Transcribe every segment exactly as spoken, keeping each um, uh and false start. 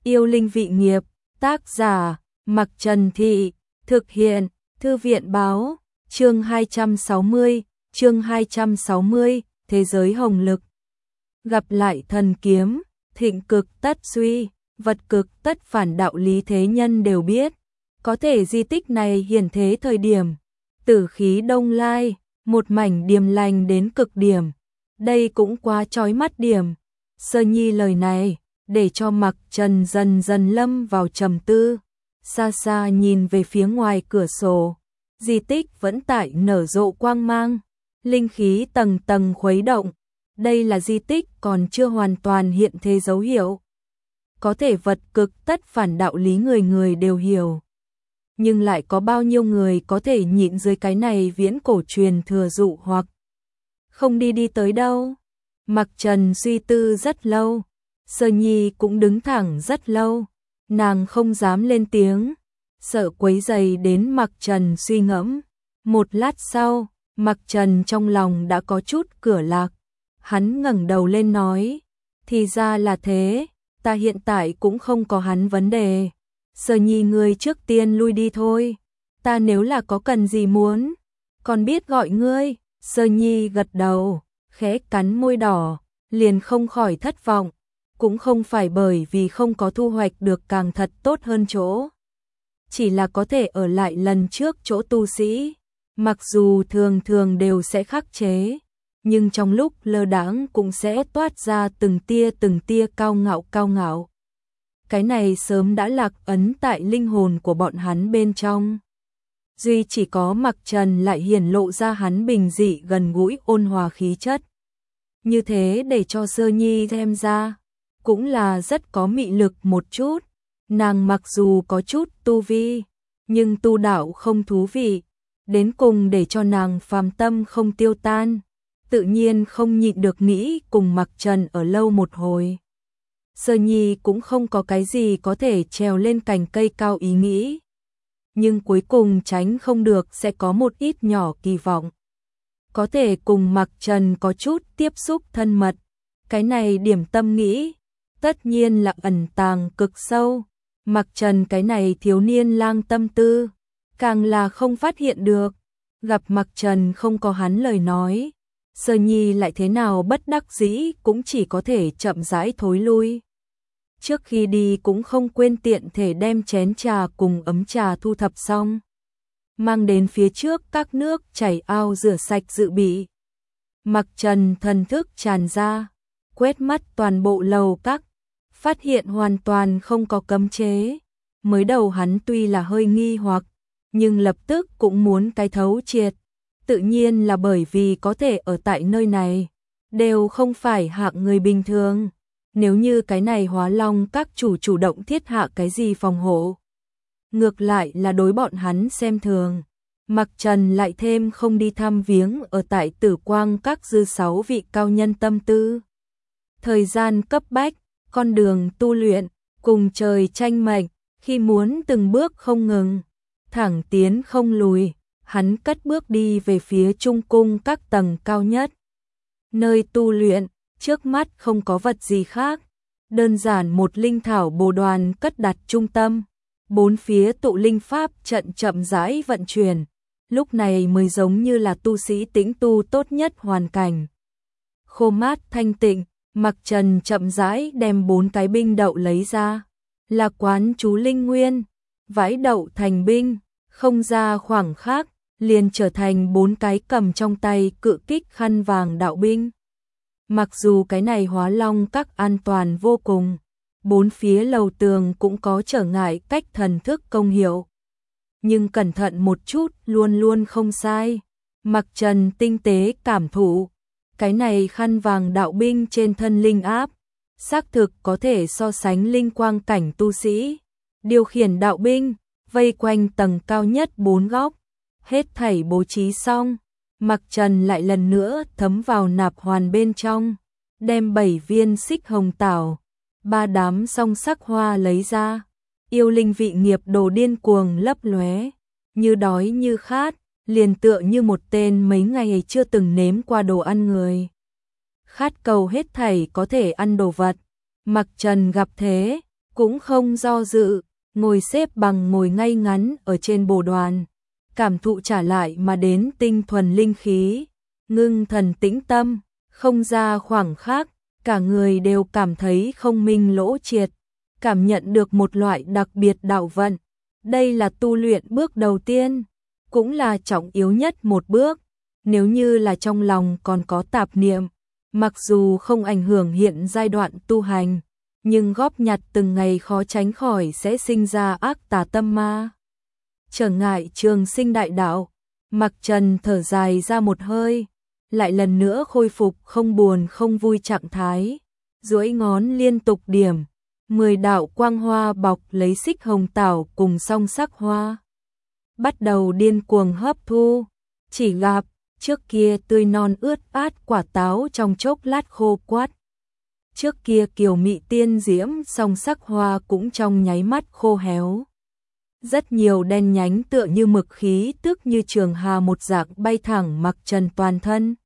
Yêu linh vị nghiệp, tác giả, Mặc Trần Thị, thực hiện, Thư viện báo, chương hai trăm sáu mươi, chương hai trăm sáu mươi, Thế giới hồng lực. Gặp lại thần kiếm, thịnh cực tất suy, vật cực tất phản, đạo lý thế nhân đều biết. Có thể di tích này hiển thế thời điểm tử khí đông lai, một mảnh điềm lành đến cực điểm. Đây cũng quá chói mắt điểm. Sơ Nhi lời này để cho Mặc Trần dần dần lâm vào trầm tư, xa xa nhìn về phía ngoài cửa sổ. Di tích vẫn tại nở rộ quang mang, linh khí tầng tầng khuấy động. Đây là di tích còn chưa hoàn toàn hiện thế dấu hiệu. Có thể vật cực tất phản, đạo lý người người đều hiểu. Nhưng lại có bao nhiêu người có thể nhịn dưới cái này viễn cổ truyền thừa dụ hoặc không đi đi tới đâu. Mặc Trần suy tư rất lâu, Sơ Nhi cũng đứng thẳng rất lâu, nàng không dám lên tiếng, sợ quấy rầy đến Mặc Trần suy ngẫm. Một lát sau, Mặc Trần trong lòng đã có chút cửa lạc, hắn ngẩng đầu lên nói, thì ra là thế, ta hiện tại cũng không có hắn vấn đề. Sơ Nhi ngươi trước tiên lui đi thôi, ta nếu là có cần gì muốn, còn biết gọi ngươi. Sơ Nhi gật đầu, khẽ cắn môi đỏ, liền không khỏi thất vọng, cũng không phải bởi vì không có thu hoạch được càng thật tốt hơn chỗ. Chỉ là có thể ở lại lần trước chỗ tu sĩ, mặc dù thường thường đều sẽ khắc chế, nhưng trong lúc lơ đãng cũng sẽ toát ra từng tia từng tia cao ngạo cao ngạo. Cái này sớm đã lạc ấn tại linh hồn của bọn hắn bên trong. Duy chỉ có Mặc Trần lại hiển lộ ra hắn bình dị gần gũi ôn hòa khí chất. Như thế để cho Sơ Nhi xem ra, cũng là rất có mị lực một chút. Nàng mặc dù có chút tu vi, nhưng tu đạo không thú vị, đến cùng để cho nàng phàm tâm không tiêu tan, tự nhiên không nhịn được nghĩ cùng Mặc Trần ở lâu một hồi. Sơ Nhi cũng không có cái gì có thể trèo lên cành cây cao ý nghĩ, nhưng cuối cùng tránh không được sẽ có một ít nhỏ kỳ vọng. Có thể cùng Mặc Trần có chút tiếp xúc thân mật, cái này điểm tâm nghĩ, tất nhiên là ẩn tàng cực sâu. Mặc Trần cái này thiếu niên lang tâm tư, càng là không phát hiện được. Gặp Mặc Trần không có hắn lời nói, Sơ Nhi lại thế nào bất đắc dĩ cũng chỉ có thể chậm rãi thối lui. Trước khi đi cũng không quên tiện thể đem chén trà cùng ấm trà thu thập xong, mang đến phía trước các nước chảy ao rửa sạch dự bị. Mặc Trần thần thức tràn ra, quét mắt toàn bộ lầu các, phát hiện hoàn toàn không có cấm chế. Mới đầu hắn tuy là hơi nghi hoặc, nhưng lập tức cũng muốn cái thấu triệt. Tự nhiên là bởi vì có thể ở tại nơi này, đều không phải hạng người bình thường. Nếu như cái này Hóa Long các chủ chủ động thiết hạ cái gì phòng hộ, ngược lại là đối bọn hắn xem thường. Mặc Trần lại thêm không đi thăm viếng ở tại Tử Quang các dư sáu vị cao nhân tâm tư. Thời gian cấp bách, con đường tu luyện, cùng trời tranh mệnh, khi muốn từng bước không ngừng, thẳng tiến không lùi, hắn cất bước đi về phía trung cung các tầng cao nhất. Nơi tu luyện, trước mắt không có vật gì khác, đơn giản một linh thảo bồ đoàn cất đặt trung tâm, bốn phía tụ linh pháp trận chậm rãi vận chuyển, lúc này mới giống như là tu sĩ tĩnh tu tốt nhất hoàn cảnh. Khô mát thanh tịnh, Mặc Trần chậm rãi đem bốn cái binh đậu lấy ra, là quán chú linh nguyên, vãi đậu thành binh, không ra khoảng khắc, liền trở thành bốn cái cầm trong tay cự kích khăn vàng đạo binh. Mặc dù cái này Hóa Long các an toàn vô cùng, bốn phía lầu tường cũng có trở ngại cách thần thức công hiệu, nhưng cẩn thận một chút luôn luôn không sai. Mặc Trần tinh tế cảm thụ, cái này khăn vàng đạo binh trên thân linh áp, xác thực có thể so sánh linh quang cảnh tu sĩ. Điều khiển đạo binh, vây quanh tầng cao nhất bốn góc, hết thảy bố trí xong. Mặc Trần lại lần nữa thấm vào nạp hoàn bên trong, đem bảy viên xích hồng tảo, ba đám song sắc hoa lấy ra. Yêu linh vị nghiệp đồ điên cuồng lấp lóe, như đói như khát, liền tựa như một tên mấy ngày chưa từng nếm qua đồ ăn người. Khát cầu hết thảy có thể ăn đồ vật. Mặc Trần gặp thế, cũng không do dự, ngồi xếp bằng ngồi ngay ngắn ở trên bồ đoàn, cảm thụ trả lại mà đến tinh thuần linh khí, ngưng thần tĩnh tâm, không ra khoảng khắc, cả người đều cảm thấy không minh lỗ triệt, cảm nhận được một loại đặc biệt đạo vận. Đây là tu luyện bước đầu tiên, cũng là trọng yếu nhất một bước. Nếu như là trong lòng còn có tạp niệm, mặc dù không ảnh hưởng hiện giai đoạn tu hành, nhưng góp nhặt từng ngày khó tránh khỏi sẽ sinh ra ác tà tâm ma. Trở ngại trường sinh đại đạo, Mặc Trần thở dài ra một hơi, lại lần nữa khôi phục không buồn không vui trạng thái, duỗi ngón liên tục điểm, mười đạo quang hoa bọc lấy xích hồng tảo cùng song sắc hoa. Bắt đầu điên cuồng hấp thu, chỉ gặp trước kia tươi non ướt át quả táo trong chốc lát khô quắt. Trước kia kiều mị tiên diễm song sắc hoa cũng trong nháy mắt khô héo. Rất nhiều đen nhánh tựa như mực khí tức như trường hà một dạng bay thẳng Mặc Trần toàn thân.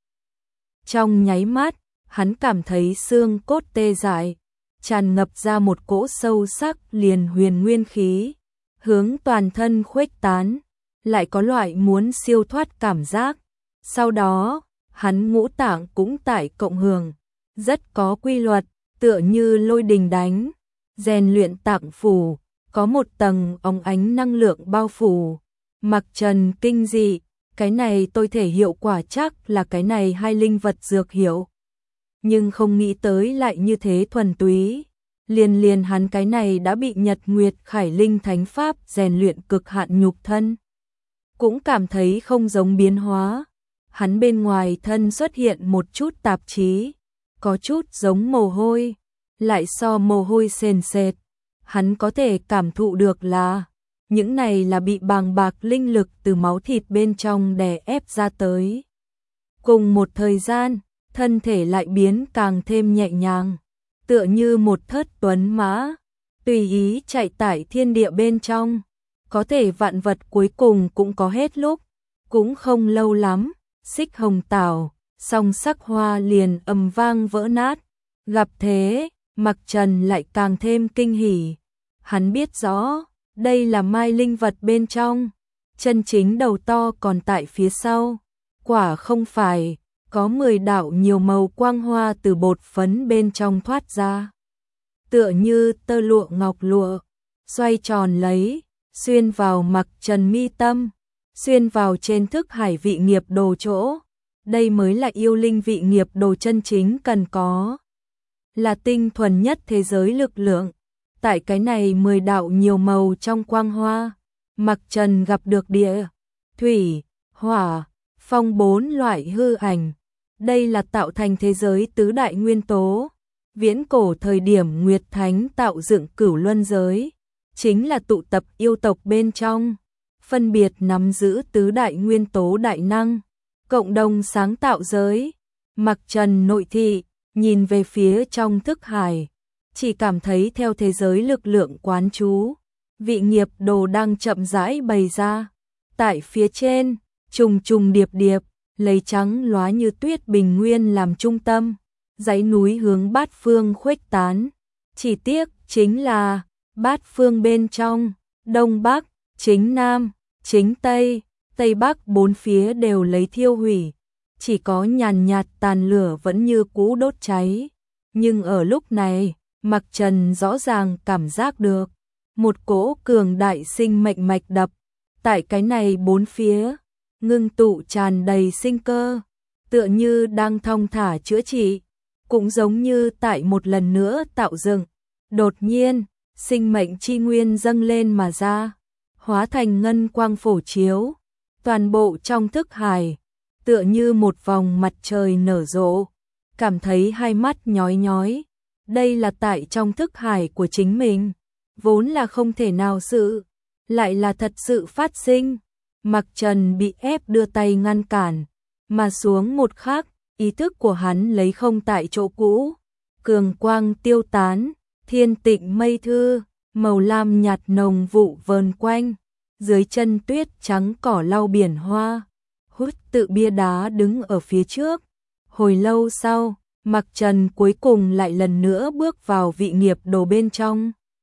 Trong nháy mắt, hắn cảm thấy xương cốt tê dại, tràn ngập ra một cỗ sâu sắc liền huyền nguyên khí, hướng toàn thân khuếch tán, lại có loại muốn siêu thoát cảm giác. Sau đó, hắn ngũ tạng cũng tại cộng hưởng, rất có quy luật, tựa như lôi đình đánh, rèn luyện tạng phủ, có một tầng óng ánh năng lượng bao phủ. Mặc Trần kinh dị, cái này tôi thể hiệu quả chắc là cái này hai linh vật dược hiệu. Nhưng không nghĩ tới lại như thế thuần túy, liền liền hắn cái này đã bị Nhật Nguyệt Khải Linh Thánh Pháp rèn luyện cực hạn nhục thân. Cũng cảm thấy không giống biến hóa, hắn bên ngoài thân xuất hiện một chút tạp chí, có chút giống mồ hôi, lại so mồ hôi sền sệt. Hắn có thể cảm thụ được là những này là bị bàng bạc linh lực từ máu thịt bên trong đè ép ra tới. Cùng một thời gian, thân thể lại biến càng thêm nhẹ nhàng, tựa như một thất tuấn mã, tùy ý chạy tải thiên địa bên trong. Có thể vạn vật cuối cùng cũng có hết lúc, cũng không lâu lắm, xích hồng tảo, song sắc hoa liền ầm vang vỡ nát. Gặp thế, Mặc Trần lại càng thêm kinh hỉ. Hắn biết rõ, đây là mai linh vật bên trong, chân chính đầu to còn tại phía sau. Quả không phải, có mười đạo nhiều màu quang hoa từ bột phấn bên trong thoát ra. Tựa như tơ lụa ngọc lụa, xoay tròn lấy, xuyên vào Mặc Trần mi tâm, xuyên vào trên thức hải vị nghiệp đồ chỗ. Đây mới là yêu linh vị nghiệp đồ chân chính cần có. Là tinh thuần nhất thế giới lực lượng. Tại cái này mười đạo nhiều màu trong quang hoa, Mặc Trần gặp được địa, thủy, hỏa, phong bốn loại hư ảnh. Đây là tạo thành thế giới tứ đại nguyên tố. Viễn cổ thời điểm Nguyệt Thánh tạo dựng cửu luân giới, chính là tụ tập yêu tộc bên trong, phân biệt nắm giữ tứ đại nguyên tố đại năng, cộng đồng sáng tạo giới. Mặc Trần nội thị, nhìn về phía trong thức hải, chỉ cảm thấy theo thế giới lực lượng quán chú, vị nghiệp đồ đang chậm rãi bày ra. Tại phía trên, trùng trùng điệp điệp, lấy trắng lóa như tuyết bình nguyên làm trung tâm, dãy núi hướng bát phương khuếch tán. Chỉ tiếc chính là bát phương bên trong, đông bắc, chính nam, chính tây, tây bắc bốn phía đều lấy thiêu hủy, chỉ có nhàn nhạt tàn lửa vẫn như cũ đốt cháy. Nhưng ở lúc này, Mặc Trần rõ ràng cảm giác được một cỗ cường đại sinh mệnh mạch đập tại cái này bốn phía, ngưng tụ tràn đầy sinh cơ, tựa như đang thong thả chữa trị, cũng giống như tại một lần nữa tạo dựng. Đột nhiên, sinh mệnh chi nguyên dâng lên mà ra, hóa thành ngân quang phổ chiếu, toàn bộ trong thức hải, tựa như một vòng mặt trời nở rộ, cảm thấy hai mắt nhói nhói. Đây là tại trong thức hải của chính mình, vốn là không thể nào sự, lại là thật sự phát sinh. Mặc Trần bị ép đưa tay ngăn cản, mà xuống một khắc, ý thức của hắn lấy không tại chỗ cũ, cường quang tiêu tán, thiên tịnh mây thư, màu lam nhạt nồng vụ vờn quanh, dưới chân tuyết trắng cỏ lau biển hoa, hút tự bia đá đứng ở phía trước. Hồi lâu sau, Mặc Trần cuối cùng lại lần nữa bước vào vị nghiệp đồ bên trong.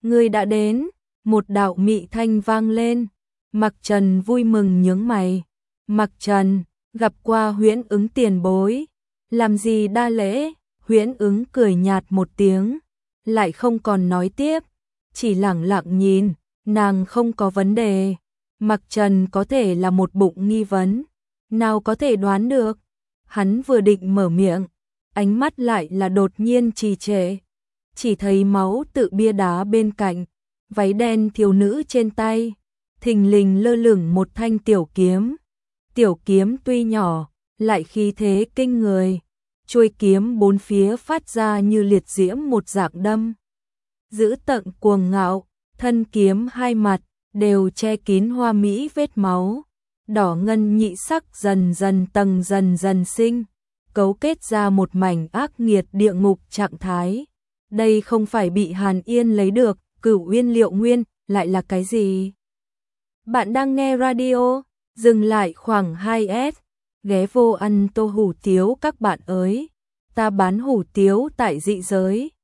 Ngươi đã đến, một đạo mị thanh vang lên. Mặc Trần vui mừng nhướng mày. Mặc Trần, gặp qua Huyễn Ứng tiền bối. Làm gì đa lễ? Huyễn Ứng cười nhạt một tiếng, lại không còn nói tiếp, chỉ lẳng lặng nhìn, nàng không có vấn đề. Mặc Trần có thể là một bụng nghi vấn, nào có thể đoán được. Hắn vừa định mở miệng, ánh mắt lại là đột nhiên trì trệ. Chỉ thấy máu tự bia đá bên cạnh, váy đen thiếu nữ trên tay, thình lình lơ lửng một thanh tiểu kiếm. Tiểu kiếm tuy nhỏ, lại khí thế kinh người. Chuôi kiếm bốn phía phát ra như liệt diễm một dạng đâm. Giữ tận cuồng ngạo, thân kiếm hai mặt, đều che kín hoa mỹ vết máu. Đỏ ngân nhị sắc dần dần tầng dần dần sinh, cấu kết ra một mảnh ác nghiệt địa ngục trạng thái. Đây không phải bị Hàn Yên lấy được, Cửu Uyên Liệu Nguyên, lại là cái gì? Bạn đang nghe radio, dừng lại khoảng hai S, ghé vô ăn tô hủ tiếu các bạn ơi. Ta bán hủ tiếu tại dị giới.